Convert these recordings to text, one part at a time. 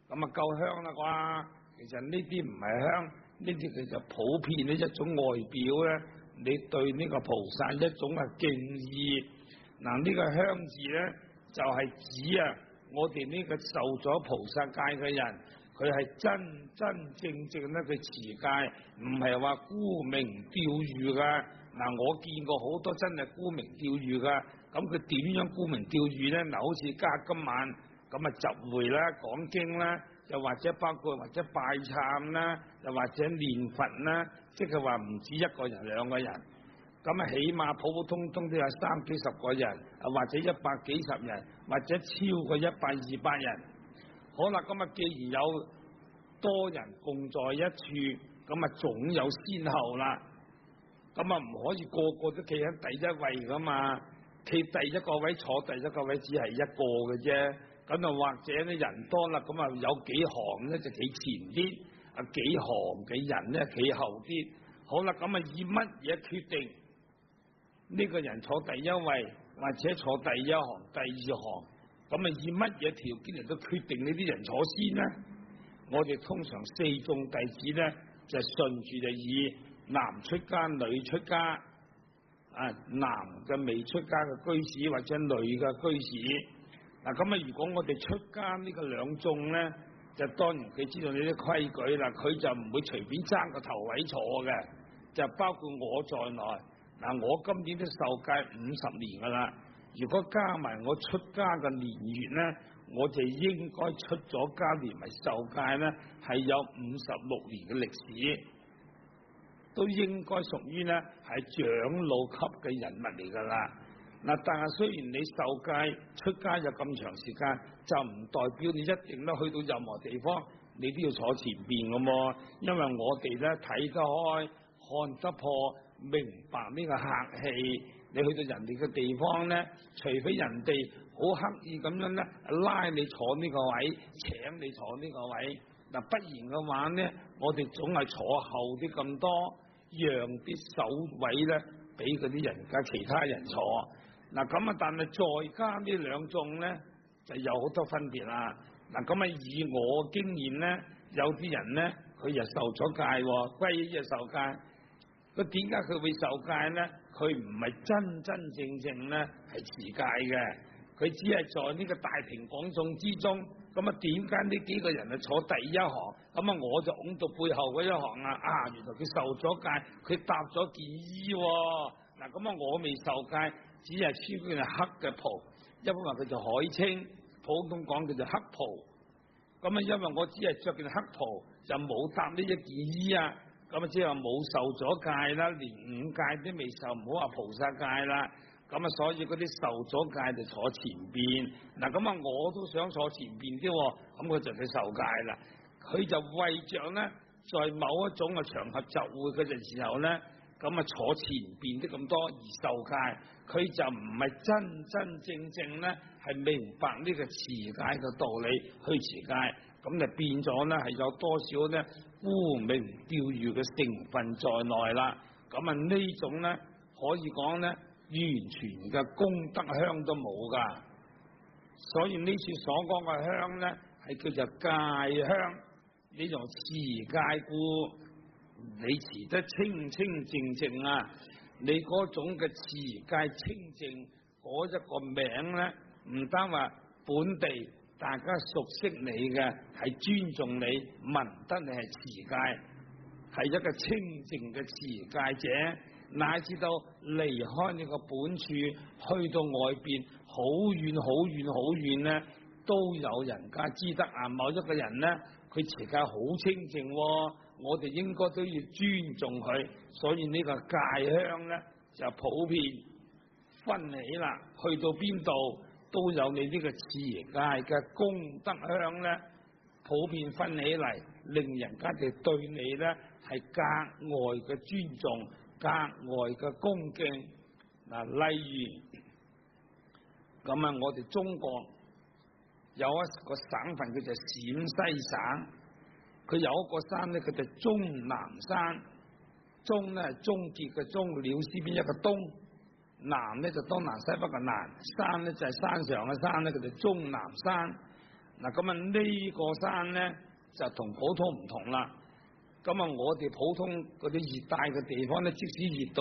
咁啊夠香啦啩？其實呢啲唔係香，呢啲其實普遍呢一種外表咧，你對呢個菩薩一種嘅敬意。嗱，呢個香字咧就係指啊，我哋呢個受咗菩薩戒嘅人，佢係真真正正咧佢持戒，唔係話沽名釣譽噶。嗱，我見過好多真係沽名釣譽噶，咁佢點樣沽名釣譽咧？嗱，好似今晚咁啊集會啦、講經啦，又或者包括或者拜懺啦，又或者念佛啦，即係話唔止一個人兩個人。咁啊，起碼普普通通都有30幾40個人，或者100幾10人，或者超過100、200人。好啦，咁啊，既然有多人共在一處，咁啊總有先後啦。咁啊唔可以個個都企喺第一位噶嘛，企第一個位坐第一個位只係一個嘅啫。咁啊或者咧人多啦，咁啊有幾行咧就企前啲，幾行嘅人咧企後啲。好啦，咁啊以乜嘢決定呢個人坐第一位，或者坐第一行、第二行？咁啊以乜嘢條件嚟到決定呢啲人坐先呢？我哋通常4眾弟子咧就順住就以男出家、女出家，男嘅未出家嘅居士或者女嘅居士。嗱，咁啊如果我哋出家呢個兩眾咧，就當然佢知道你啲規矩啦，佢就唔會隨便爭個頭位坐嘅，就包括我在內。嗱，我今年都受戒50年噶啦，如果加埋我出家嘅年月咧，我就應該出咗家連埋受戒咧，係有56年嘅歷史，都應該屬於咧係長老級嘅人物嚟噶啦。嗱，但係雖然你受戒出家有咁長時間，就唔代表你一定咧去到任何地方，你都要坐前邊噶嘛。因為我哋咧睇得開、看得破、明白呢個客氣，你去到人哋嘅地方咧，除非人哋好刻意咁樣咧拉你坐呢個位，請你坐呢個位，嗱，不然嘅話咧，我哋總係坐後啲咁多，讓啲首位咧俾嗰啲人家其他人坐。嗱，咁啊，但係再加呢兩眾咧就有好多分別啦。嗱，咁啊以我經驗咧，有啲人咧佢又受咗戒，皈依就受戒。佢點解佢會受戒咧？佢唔係真真正正咧係持戒嘅，佢只係在呢個大庭廣眾之中。咁啊，點解呢幾個人啊坐第一行？咁啊，我就拱到背後嗰一行啊！原來佢受咗戒，佢搭咗件衣。嗱，咁啊，我未受戒，只係穿嗰件黑嘅袍，一般話佢就海青，普通講叫做黑袍。咁啊，因為我只係着件黑袍，就冇搭呢一件衣啊。咁啊，即係話冇受咗戒啦，連5戒都未受，唔好話菩薩戒啦。咁啊，所以嗰啲受咗戒就坐前邊。嗱，咁啊，我都想坐前邊啲，咁佢就去受戒啦。佢就為着咧，在某一種嘅場合集會嘅時候咧，咁啊坐前邊啲咁多而受戒，佢就唔係真真正正咧係明白呢個持戒嘅道理去持戒。咁就變咗咧，係有多少咧沽名釣譽嘅成分在內啦。咁啊呢種咧可以講咧完全嘅功德香都冇噶。所以呢次所講嘅香咧係叫做戒香，呢種持戒故，你持得清清淨淨啊，你嗰種嘅持戒清淨嗰一個名咧，唔單話本地大家熟悉你嘅，係尊重你，聞得你係持戒，係一個清淨嘅持戒者，乃至到離開你個本處，去到外邊好遠好遠好遠咧，都有人家知得啊！某一個人咧，佢持戒好清淨，我哋應該都要尊重佢。所以呢個戒香咧就普遍分起啦，去到邊度都有你呢個持戒嘅功德香咧，普遍分起嚟，令人家哋對你咧係格外嘅尊重，格外嘅恭敬。嗱，例如咁啊，我哋中國有一個省份叫做陝西省，佢有一個山咧，佢就終南山。終咧係終結嘅終，了詩邊一個東。南咧就東南西北嘅南，山咧就係山上嘅山咧，佢就終南山。 嗱，咁啊呢個山咧就同普通唔同啦。咁啊，我哋普通嗰啲熱帶嘅地方咧，即使熱到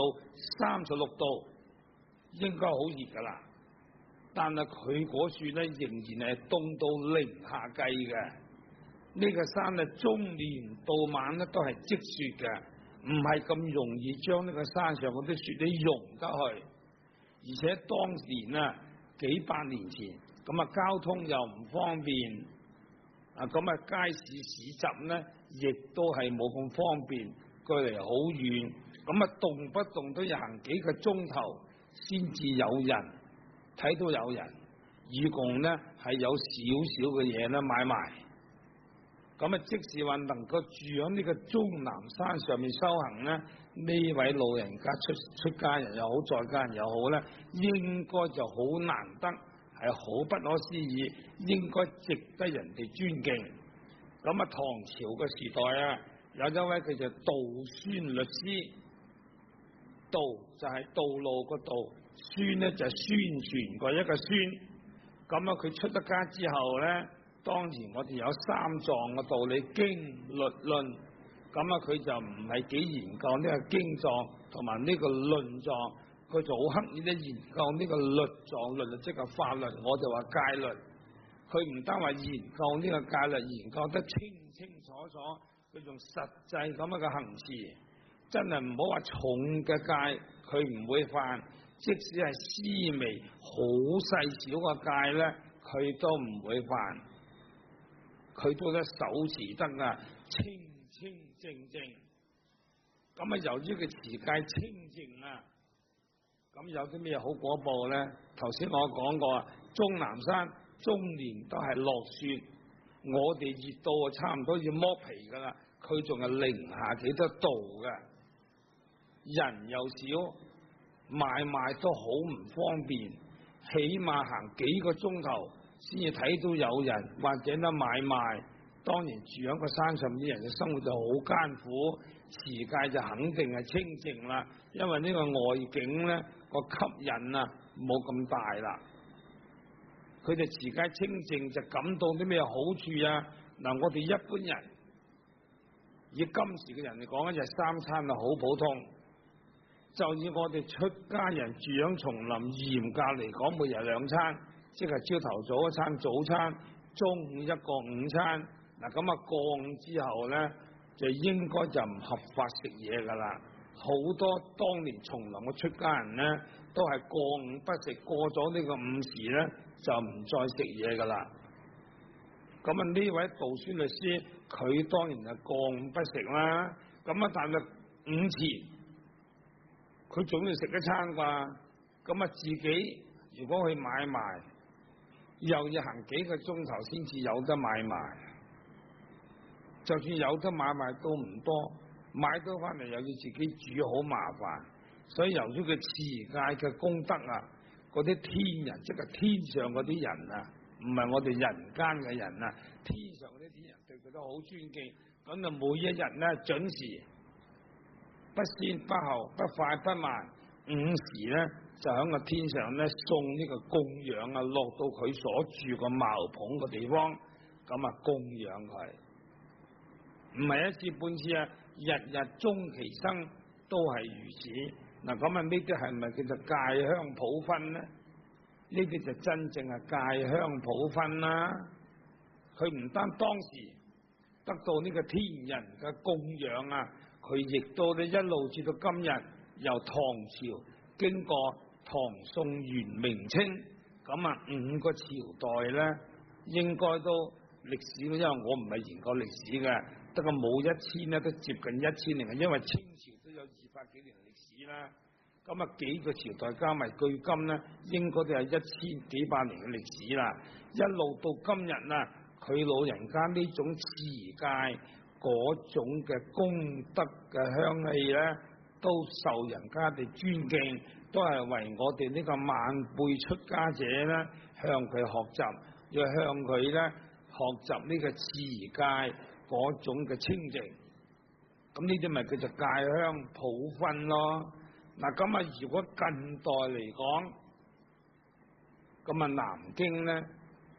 36度，應該好熱噶啦。但係佢嗰處咧仍然係凍到零下計嘅。呢個山咧，終年到晚咧都係積雪嘅，唔係咁容易將呢個山上嗰啲雪咧融得去。而且當年啊，幾百年前，咁啊交通又唔方便，啊咁啊街市市集咧，亦都係冇咁方便，距離好遠，咁啊動不動都要行幾個鐘頭先至有人睇到有人，以共咧係有少少嘅嘢咧買賣。咁啊，即使話能夠住喺呢個終南山上面修行咧，呢位老人家出家人又好，在家人又好咧，應該就好難得，係好不可思議，應該值得人哋尊敬。咁啊，唐朝嘅時代啊，有一位叫做道宣律師，道就係道路個道，宣咧就係宣傳個一個宣。咁啊，佢出得家之後咧，當時我哋有三藏嘅道理，經律論，咁啊佢就唔係幾研究呢個經藏同埋呢個論藏，佢就好刻意咧研究呢個律藏律，即係法律，我就話戒律。佢唔單話研究呢個戒律，研究得清清楚楚，佢仲實際咁樣嘅行持，真係唔好話重嘅戒，佢唔會犯，即使係細微好細小嘅戒咧，佢都唔會犯。佢都得手持得啊，清清淨淨。咁啊，由於佢持戒清淨啊，咁有啲咩好果報咧？頭先我講過啊，終南山終年都係落雪，我哋熱到啊差唔多要剝皮噶啦，佢仲係零下幾多度嘅，人又少，買賣都好唔方便，起碼行幾個鐘頭先至睇到有人或者得買賣。當然住喺個山上啲人嘅生活就好艱苦，持戒就肯定係清淨啦，因為呢個外境咧個吸引啊冇咁大啦。佢哋持戒清淨就感到啲咩好處啊？嗱，我哋一般人以今時嘅人嚟講，一日三餐啊好普通。就以我哋出家人住喺叢林，嚴格嚟講，每日兩餐，即係朝頭早一餐早餐，中午一個午餐。嗱，咁啊過午之後咧，就應該就唔合法食嘢噶啦。好多當年叢林嘅出家人咧，都係過午不食，過咗呢個午時咧，就唔再食嘢噶啦。咁啊呢位道宣律師，佢當然係過午不食啦。咁啊，但係午前佢總要食一餐啩。咁啊，自己如果去買賣，又要行幾個鐘頭先至有得買賣。就算有得買賣都唔多，買到翻嚟又要自己煮，好麻煩。所以由於佢持戒嘅功德啊，嗰啲天人即係天上嗰啲人啊，唔係我哋人間嘅人啊，天上嗰啲天人對佢都好尊敬。咁啊，每一日咧準時，不先不後，不快不慢，午時咧就喺個天上咧送呢個供養啊，落到佢所住個茅棚嘅地方，咁啊供養佢。唔係一次半次啊，日日終其生都係如此。嗱，咁啊呢啲係咪叫做戒香普分咧？呢啲就真正係戒香普分啦。佢唔單當時得到呢個天人嘅供養啊，佢亦都咧一路至到今日，由唐朝經過唐宋元明清，咁啊5個朝代咧，應該都歷史，因為我唔係研究歷史嘅。得個冇1000咧，都接近1000年，因為清朝都有200幾年歷史啦。咁啊幾個朝代加埋，距今咧應該都係1000幾百年嘅歷史啦。一路到今日啊，佢老人家呢種持戒嗰種嘅功德嘅香氣咧，都受人家哋尊敬，都係為我哋呢個晚輩出家者咧向佢學習，要向佢咧學習呢個持戒嗰種嘅清淨。咁呢啲咪叫做戒香普分咯。嗱，咁啊如果近代嚟講，咁啊南京咧，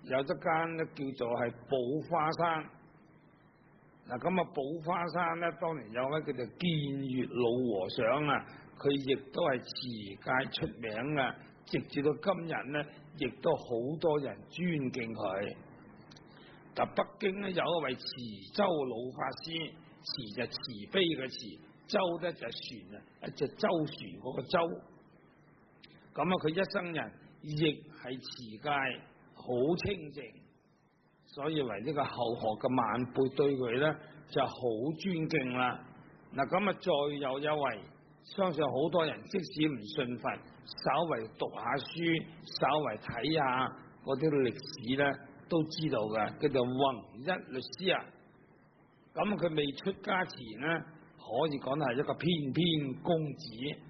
有一間咧叫做係寶花山。嗱，咁啊，寶花山咧，當年有位叫做見月老和尚啊，佢亦都係持戒出名啊，直至到今日咧，亦都好多人尊敬佢。但北京咧有一位慈舟老法師，慈就慈悲嘅慈，舟咧就係船啊，一隻舟船嗰個舟。咁啊，佢一生人亦係持戒，好清淨。所以為呢個後學嘅晚輩對佢咧就好尊敬啦。嗱，咁啊再有一位，相信好多人即使唔信佛，稍為讀下書，稍為睇下嗰啲歷史咧，都知道嘅，叫做弘一律師啊。咁佢未出家前咧，可以講係一個翩翩公子。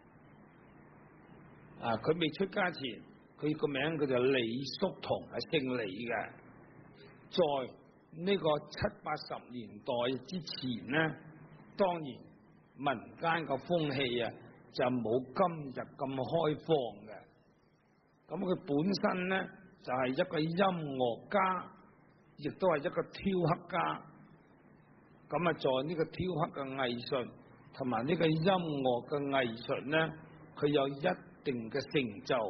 啊，佢未出家前，佢個名叫做李叔同，係姓李嘅。在呢個70-80年代之前呢，當然民間個風氣啊就冇今日咁開放嘅。咁佢本身呢就係一個音樂家，亦都係一個雕刻家。咁啊，在呢個雕刻嘅藝術同埋呢個音樂嘅藝術呢，佢有一定嘅成就。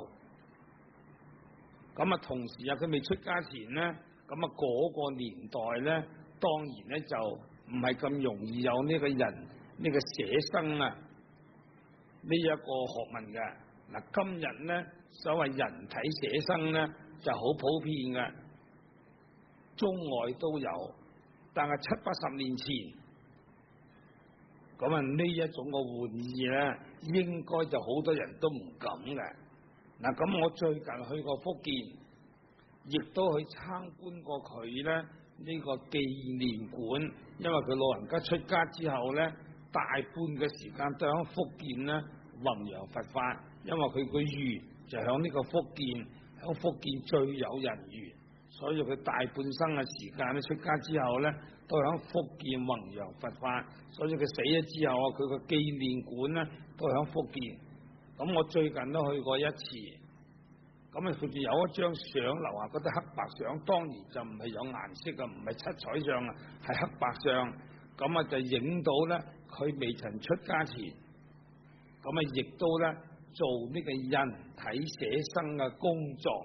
咁啊，同時啊，佢未出家前呢。咁啊，嗰個年代咧，當然咧就唔係咁容易有呢個人呢個寫生啊呢一個學問嘅。嗱，今日咧所謂人體寫生咧就好普遍嘅，中外都有。但係70-80年前，咁啊呢一種嘅玩意咧，應該就好多人都唔敢嘅。嗱，咁我最近去過福建。亦都去參觀過佢咧呢個紀念館，因為佢老人家出家之後咧，大半嘅時間都喺福建咧弘揚佛法，因為佢個緣就喺呢個福建，喺福建最有人緣，所以佢大半生嘅時間咧出家之後咧，都喺福建弘揚佛法，所以佢死咗之後啊，佢個紀念館咧都喺福建。咁我最近都去過一次。咁啊，佢哋有一張相留下嗰啲黑白相，當然就唔係有顏色啊，唔係七彩相啊，係黑白相。咁啊，就影到咧佢未曾出家前，咁啊，亦都咧做呢個人體寫生嘅工作。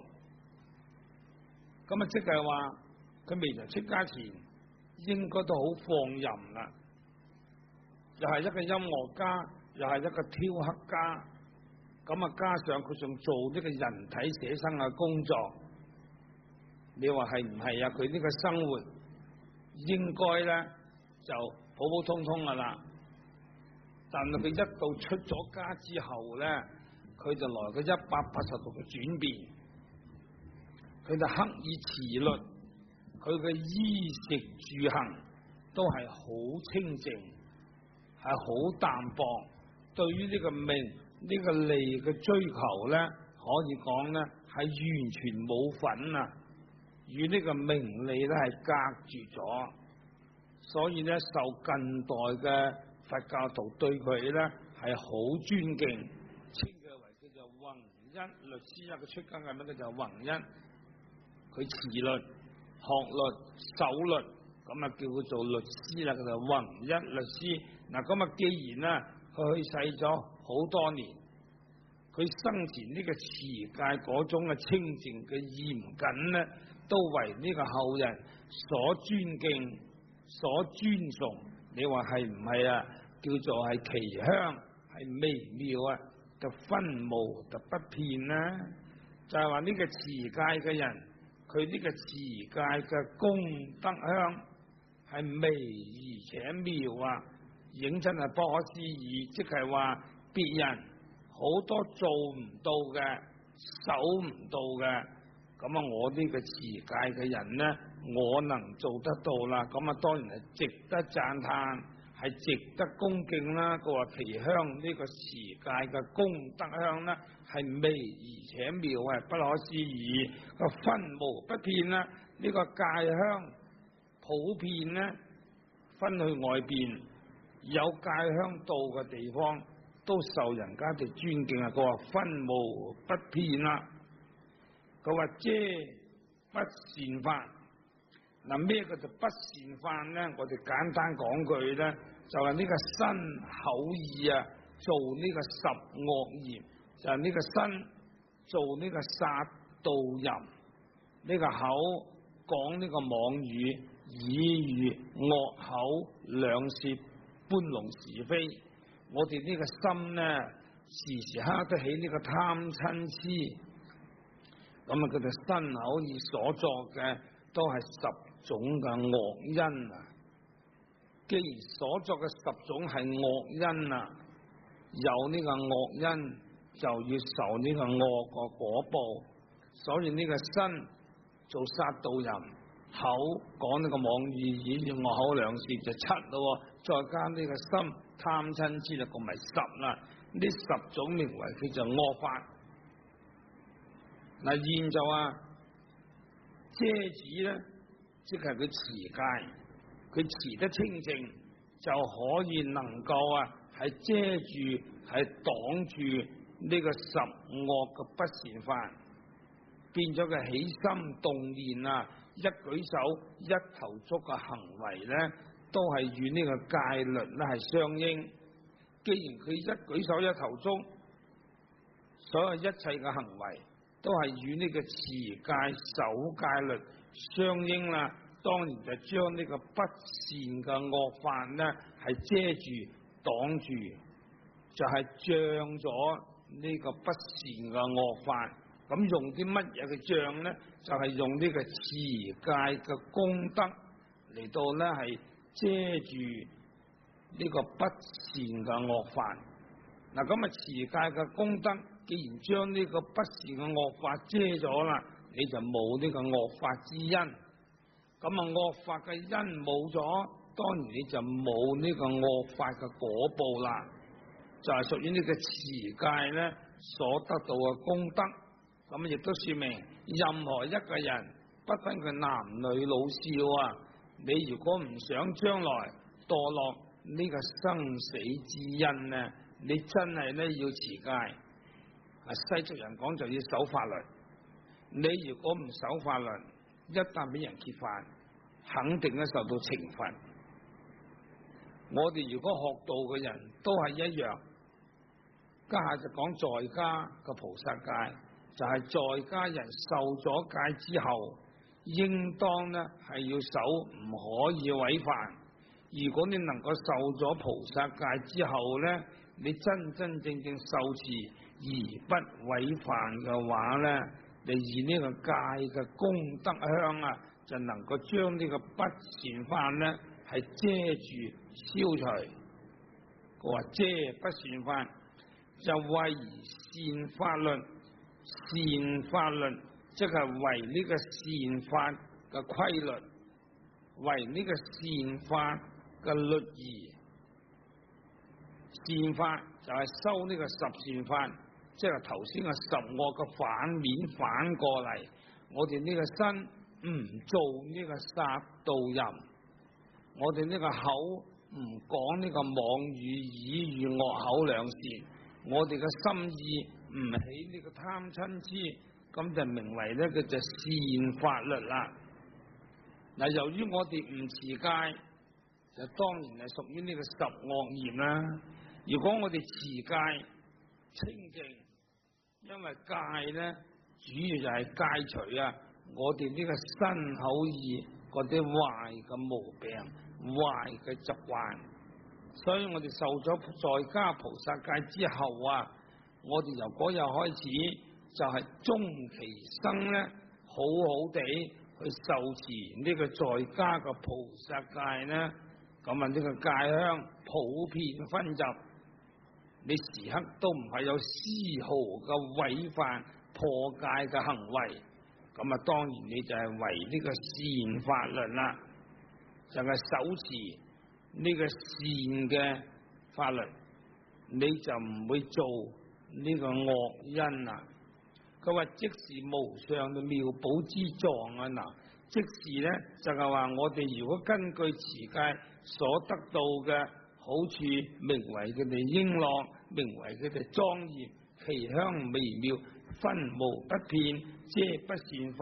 咁啊，即係話佢未曾出家前，應該都好放任啦。又係一個音樂家，又係一個雕刻家。咁啊，加上佢仲做呢個人體寫生嘅工作，你話係唔係啊？佢呢個生活應該咧就普普通通噶啦，但係佢一到出咗家之後咧，佢就來個180度嘅轉變，佢就刻意持律，佢嘅衣食住行都係好清靜，係好淡薄，對於呢個命。呢個利嘅追求咧，可以講咧係完全冇份啊，與呢個名利咧係隔住咗，所以咧受近代嘅佛教徒對佢咧係好尊敬，稱佢為叫做弘一律師啊。佢出家嘅名叫做弘一，佢持律、學律、守律，咁啊叫佢做律師啦，叫做弘一律師。嗱，咁啊，既然咧佢去世咗好多年，佢生前呢個持戒嗰種嘅清淨嘅嚴謹咧，都為呢個後人所尊敬、所尊崇。你話係唔係啊？叫做係奇香，係微妙啊，就分無就不遍啦。就係話呢個持戒嘅人，佢呢個持戒嘅功德香係微而且妙啊，認真係不可思議。即係話別人好多做唔到嘅，守唔到嘅，咁啊我呢個持戒嘅人呢，我能做得到啦，咁啊當然係值得讚嘆，係值得恭敬啦。佢話其香呢個持戒嘅功德香呢，係微而且妙，係不可思議，個分無不遍啦。呢個戒香普遍呢，分去外邊有戒香道嘅地方，都受人家嘅尊敬啊！佢話分無不遍啦。佢話遮不善法。嗱，咩叫做不善法咧？我哋簡單講句咧，就係呢個身口意啊，做呢個十惡業，就係呢個身做呢個殺盜淫，呢個口講呢個妄語、綺語、惡口、兩舌、搬弄是非。我哋呢個心咧，時時刻都起呢個貪嗔癡，咁啊，佢哋身口意所作嘅都係10種嘅惡因啊。既然所作嘅10種係惡因啊，有呢個惡因就要受呢個惡個果報。所以呢個身做殺盜淫，口講呢個妄語、綺語、惡口、兩舌就7咯，再加呢個心貪嗔癡就共埋10啦。呢10種名為叫做惡法。嗱，現就話遮止咧，即係佢持戒，佢持得清淨，就可以能夠係遮住，係擋住呢個10惡嘅不善法，變咗佢起心動念啊，一舉手一投足嘅行為咧，都係與呢個戒律咧係相應。既然佢一舉手一投足，所有一切嘅行為都係與呢個持戒守戒律相應啦，當然就將呢個不善嘅惡法咧係遮住擋住，就係障咗呢個不善嘅惡法。咁用啲乜嘢嘅障咧？就係用呢個持戒嘅功德嚟到咧係遮住呢個不善嘅惡法。嗱，咁啊持戒嘅功德，既然將呢個不善嘅惡法遮咗啦，你就冇呢個惡法之因。咁啊惡法嘅因冇咗，當然你就冇呢個惡法嘅果報啦。就係屬於呢個持戒咧所得到嘅功德。咁亦都說明，任何一個人，不分佢男女老少啊，你如果唔想將來墮落呢個生死之因呢，你真係咧要持戒。世俗人講就要守法律，你如果唔守法律，一旦俾人揭發，肯定咧受到懲罰。我哋如果學道嘅人都係一樣，家下就講在家嘅菩薩戒。就係在家人受咗戒之後，應當咧係要守，唔可以違犯。如果你能夠受咗菩薩戒之後咧，你真真正正受持而不違犯嘅話咧，你以呢個戒嘅功德香啊，就能夠將呢個不善法咧係遮住消除。佢話遮不善法，就為善法律。善法律即係為呢個善法嘅規律，為呢個善法嘅律儀。善法就係修呢個10善法，即係頭先嘅10惡嘅反面反過嚟。我哋呢個身唔做呢個殺盜淫，我哋呢個口唔講呢個妄語、綺語、惡口兩舌，我哋嘅心意唔起呢個貪嗔癡，咁就名為呢個就善法律啦。嗱，由於我哋唔持戒，就當然係屬於呢個10惡業啦。如果我哋持戒清淨，因為戒咧主要就係戒除我哋呢個身口意嗰啲壞嘅毛病、壞嘅習慣。所以我哋受咗在家菩薩戒之後我哋由嗰日開始就係終其生咧，好好地去受持呢個在家嘅菩薩戒咧。咁呢個戒香普遍分集，你時刻都唔係有絲毫嘅違犯破戒嘅行為。咁當然你就係為呢個善法律啦，就係手持呢個善嘅法律，你就唔會做呢個惡因啊。佢話即是無上嘅妙寶之狀嗱，即是咧就係話我哋如果根據持戒所得到嘅好處，名為佢哋瓔珞，名為佢哋莊嚴，其香微妙，分無不遍，遮不善法，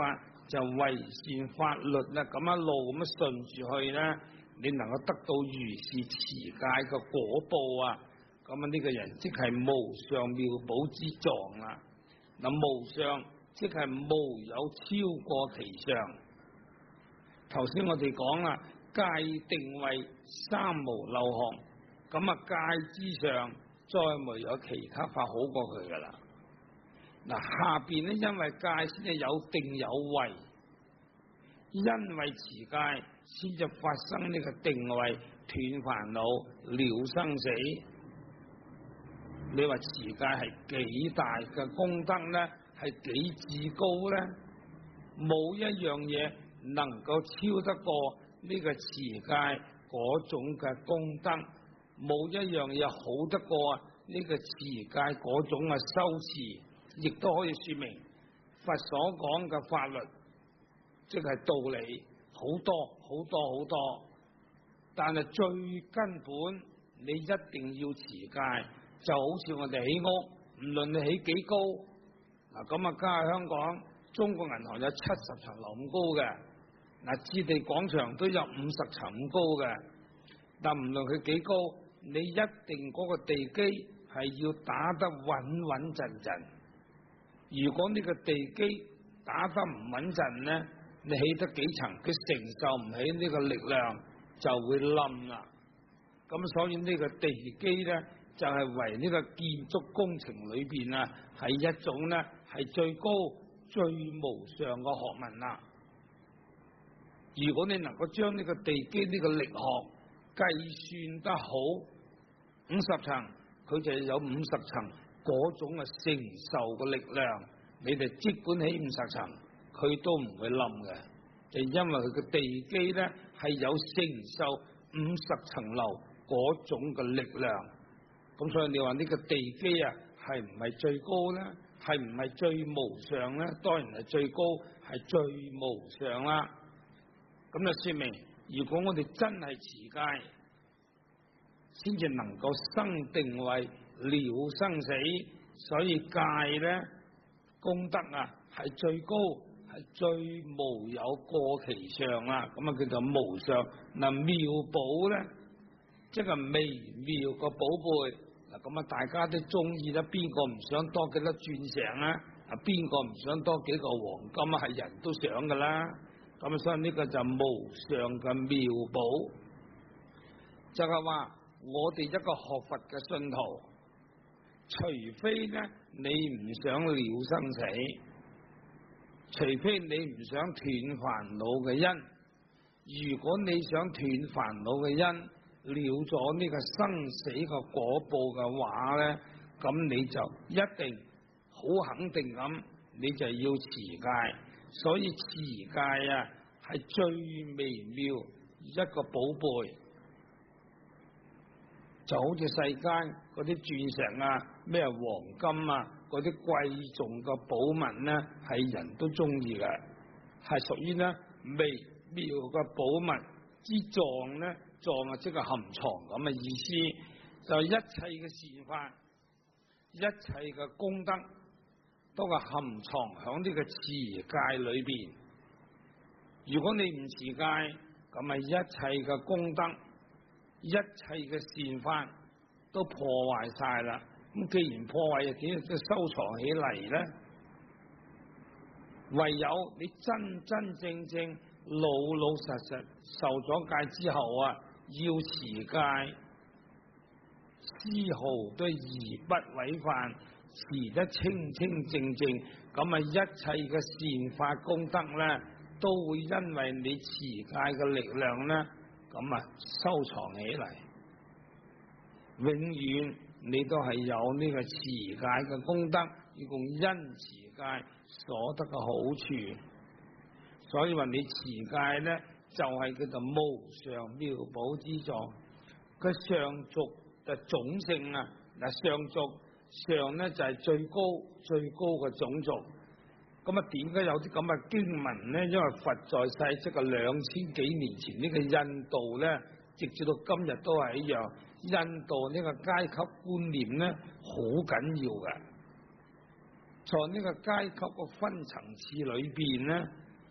就為善法律啦，咁一路咁樣順住去咧，你能夠得到如是持戒嘅果報啊！咁啊，呢個人即係無上妙寶之狀啦。嗱，無上即係無有超過其上。頭先我哋講啦，戒定慧三無漏學，咁啊戒之上再沒有其他法好過佢噶啦。嗱，下邊咧，因為戒先至有定有慧，因為持戒先至發生呢個定慧，斷煩惱，了生死。你話持戒係幾大嘅功德咧？係幾至高咧？冇一樣嘢能夠超得過呢個持戒嗰種嘅功德，冇一樣嘢好得過呢個持戒嗰種嘅修持，亦都可以說明佛所講嘅法律，即係道理好多好多好多，但係最根本你一定要持戒。就好似我哋起屋，唔論你起幾高，嗱咁啊，家下香港中國銀行有70層樓咁高嘅，嗱置地廣場都有50層咁高嘅，但唔論佢幾高，你一定嗰個地基係要打得穩穩陣陣。如果呢個地基打得唔穩陣咧，你起得幾層，佢承受唔起呢個力量，就會冧啦。咁所以呢個地基咧，就係為呢個建築工程裏邊啊，係一種咧係最高最無上嘅學問啦。如果你能夠將呢個地基呢個力學計算得好，50層佢就有50層嗰種嘅承受嘅力量，你哋即管起50層，佢都唔會冧嘅，就因為佢嘅地基咧係有承受50層樓嗰種嘅力量。咁所以你話呢個地基啊，係唔係最高咧？係唔係最無上咧？當然係最高，係最無上啦。咁就說明，如果我哋真係持戒，先至能夠生定慧、了生死。所以戒咧功德啊，係最高，係最無有過其上啦。咁啊叫做無上。嗱，妙寶咧，即係微妙個寶貝。嗱，咁啊，大家都中意啦，邊個唔想多幾粒鑽石啊？啊，邊個唔想多幾個黃金啊？係人都想噶啦。咁所以呢個就無上嘅妙寶，就係話我哋一個學佛嘅信徒，除非咧你唔想了生死，除非你唔想斷煩惱嘅因，如果你想斷煩惱嘅因，了咗呢個生死嘅果報嘅話咧，咁你就一定好肯定咁，你就要持戒。所以持戒啊，係最微妙一個寶貝，就好似世間嗰啲鑽石啊、咩黃金啊、嗰啲貴重嘅寶物咧，係人都中意嘅，係屬於咧微妙嘅寶物之狀咧。藏啊，即係含藏咁嘅意思，就一切嘅善法，一切嘅功德，都係含藏響呢個持戒裏邊。如果你唔持戒，咁咪一切嘅功德，一切嘅善法都破壞晒啦。咁既然破壞，又點樣收藏起嚟咧？唯有你真真正正老老實實受咗戒之後啊，要持戒，絲毫都宜不違犯，持得清清正正，咁啊一切嘅善法功德咧，都會因為你持戒嘅力量咧，咁啊收藏起嚟，永遠你都係有呢個持戒嘅功德，一共因持戒所得嘅好處。所以話你持戒咧，就係叫做無上妙寶之狀。佢上俗就種性啊，嗱上俗上咧就係最高最高嘅種族。咁啊點解有啲咁嘅經文咧？因為佛在世即係2000幾年前呢個印度咧，直至到今日都係一樣。印度呢個階級觀念咧好緊要嘅，在呢個階級個分層次裏邊咧，好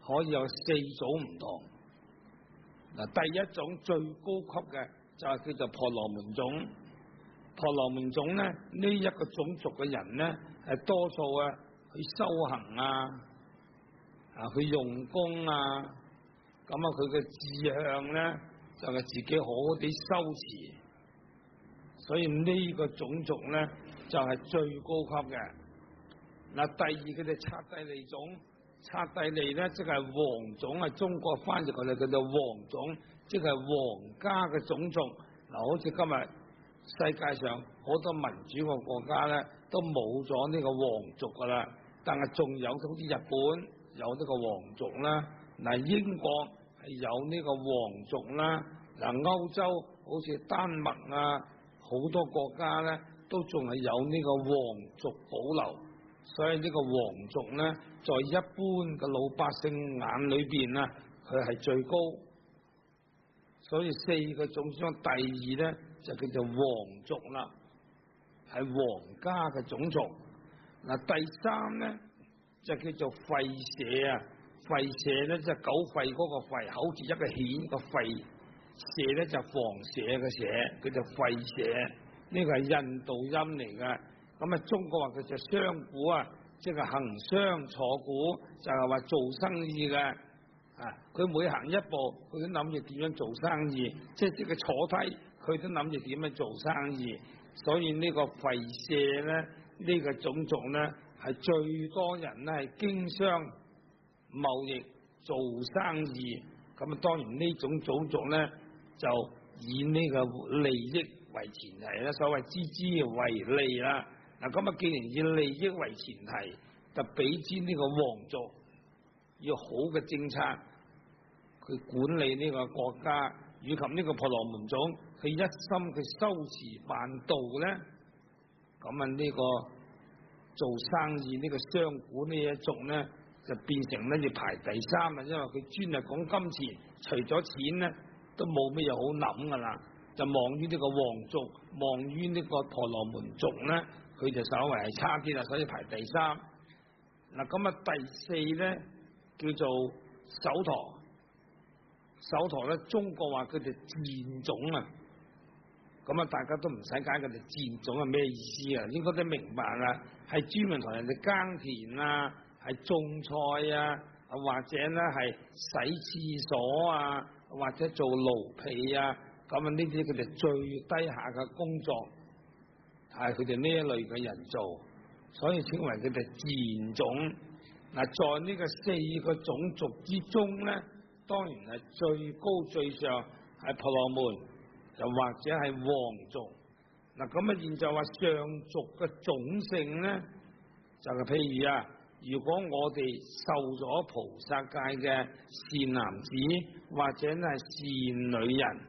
可以有4種唔同。嗱，第一種最高級嘅就係叫做婆羅門種。婆羅門種咧，呢一個種族嘅人咧，係多數去修行去用功咁佢嘅志向咧就係自己好好地修持，所以呢個種族咧就係最高級嘅。嗱，第二佢哋剎帝利種，剎帝利咧即係王種，中國翻譯過嚟叫做王種，即係皇家嘅種族。嗱，好似今日世界上好多民主嘅國家咧，都冇咗呢個皇族噶啦，但係仲有好似日本有呢個皇族啦，嗱，英國係有呢個皇族啦，嗱，歐洲好似丹麥好多國家咧都仲係有呢個皇族保留，所以呢個皇族咧在一般嘅老百姓眼裏邊佢係最高，所以4個種中第2咧就叫做皇族啦，係皇家嘅種族。嗱，第3咧就叫做吠舍吠舍咧就狗吠嗰個吠，好似一個犬個吠，舍咧就房舍嘅舍，叫做吠舍，呢個係印度音嚟嘅。咁中國話佢就商賈即係行商坐賈，就係話做生意嘅。佢每行一步，佢都諗住點樣做生意，即係佢坐低，佢都諗住點樣做生意。所以呢個吠舍咧，呢個種族咧係最多人咧係經商貿易做生意。咁當然呢種種族咧就以呢個利益為前提啦，所謂知之為利啦。嗱，咁既然以利益為前提，就比之呢個皇族要好嘅政策，佢管理呢個國家，以及呢個婆羅門種，佢一心佢修持辦道咧，咁呢個做生意呢個商賈呢一族咧，就變成咧要排第3啦，因為佢專係講金錢，除咗錢咧都冇咩嘢好諗噶啦，就望於呢個皇族，望於呢個婆羅門族咧，佢就稍為係差啲啦，所以排第3。嗱，咁第4咧叫做首陀，首陀咧中國話佢哋賤種咁大家都唔使解佢哋賤種係咩意思應該都明白啦，係專門同人哋耕田係種菜或者咧係洗廁所或者做奴婢咁呢啲佢哋最低下嘅工作係佢哋呢一類嘅人做，所以稱為佢哋賤種。嗱，在呢個4個種族之中咧，當然係最高最上係婆羅門，又或者係皇族。嗱，咁現在話上族嘅種姓咧，就係譬如如果我哋受咗菩薩戒嘅善男子或者係善女人，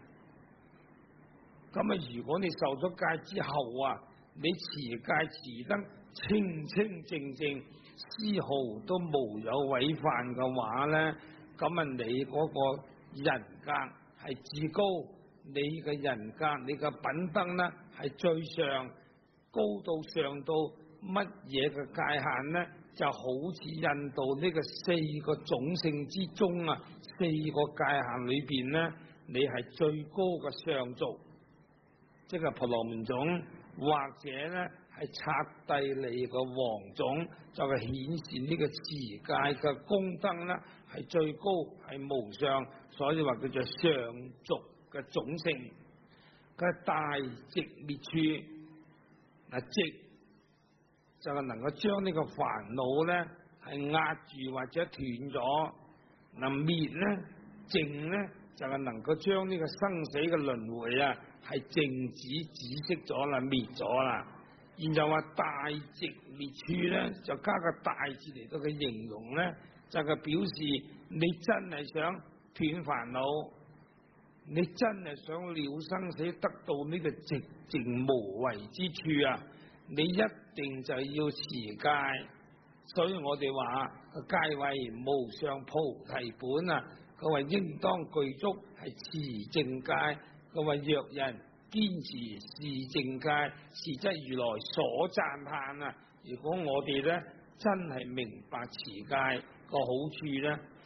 咁如果你受咗戒之後你持戒持得清清正正，絲毫都無有違犯嘅話咧，咁你嗰個人格係至高，你嘅人格你嘅品德咧係最上，高到上到乜嘢嘅界限咧，就好似印度呢個4個種姓之中4個界限裏邊咧，你係最高嘅上族，即係婆羅門種，或者咧係剎帝利嘅王種，就係顯示呢個持戒嘅功德咧係最高係無上，所以話叫做上族嘅種姓。佢大寂滅處，寂就係能夠將呢個煩惱咧係壓住或者斷咗，滅咧靜咧就係能夠將呢個生死嘅輪迴係靜止息咗啦，滅咗啦。然就話大寂滅處咧，就加個大字嚟到嘅形容咧，就係表示你真係想斷煩惱，你真係想了生死，得到呢個寂靜無為之處你一定就要持戒。所以我哋話戒為無上菩提本佢話應當具足係持正戒，佢話若人堅持是正戒，是則如來所讚歎如果我哋咧真係明白持戒個好處咧，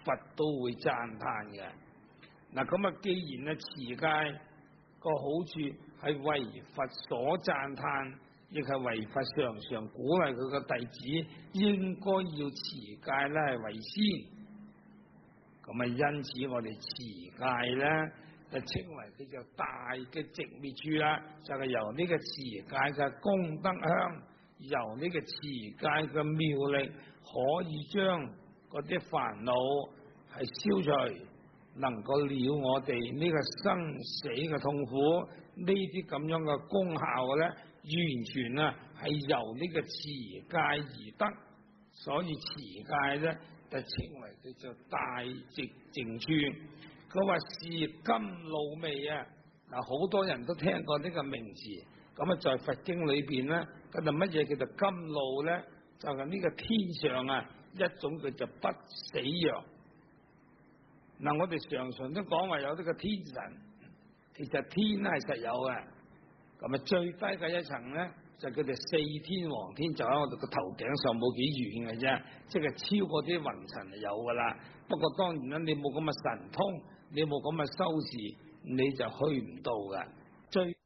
佛都會讚嘆嘅。嗱，咁啊，既然啊持戒個好處係為佛所讚嘆，亦係為佛常常鼓勵佢個弟子應該要持戒咧係為先。咁啊，因此我哋持戒咧就稱為佢就大嘅寂滅處啦，就係由呢個持戒嘅功德香，由呢個持戒嘅妙力，可以將嗰啲煩惱係消除，能夠了我哋呢個生死嘅痛苦，呢啲咁樣嘅功效咧，完全啊係由呢個持戒而得，所以持戒咧就稱為佢做大寂靜處。佢話是甘露味啊，嗱，好多人都聽過呢個名詞。咁啊，在佛經裏邊咧，咁就乜嘢叫做甘露咧？就係呢個天上啊一種叫做不死藥。嗱，我哋常常都講話有呢個天神，其實天係實有嘅。咁啊，最低嘅一層咧就叫做四天王天，就喺我哋個頭頂上冇幾遠嘅啫，即係超過啲雲層係有噶啦。不過當然啦，你冇咁嘅神通，你冇咁嘅修持，你就去唔到噶。最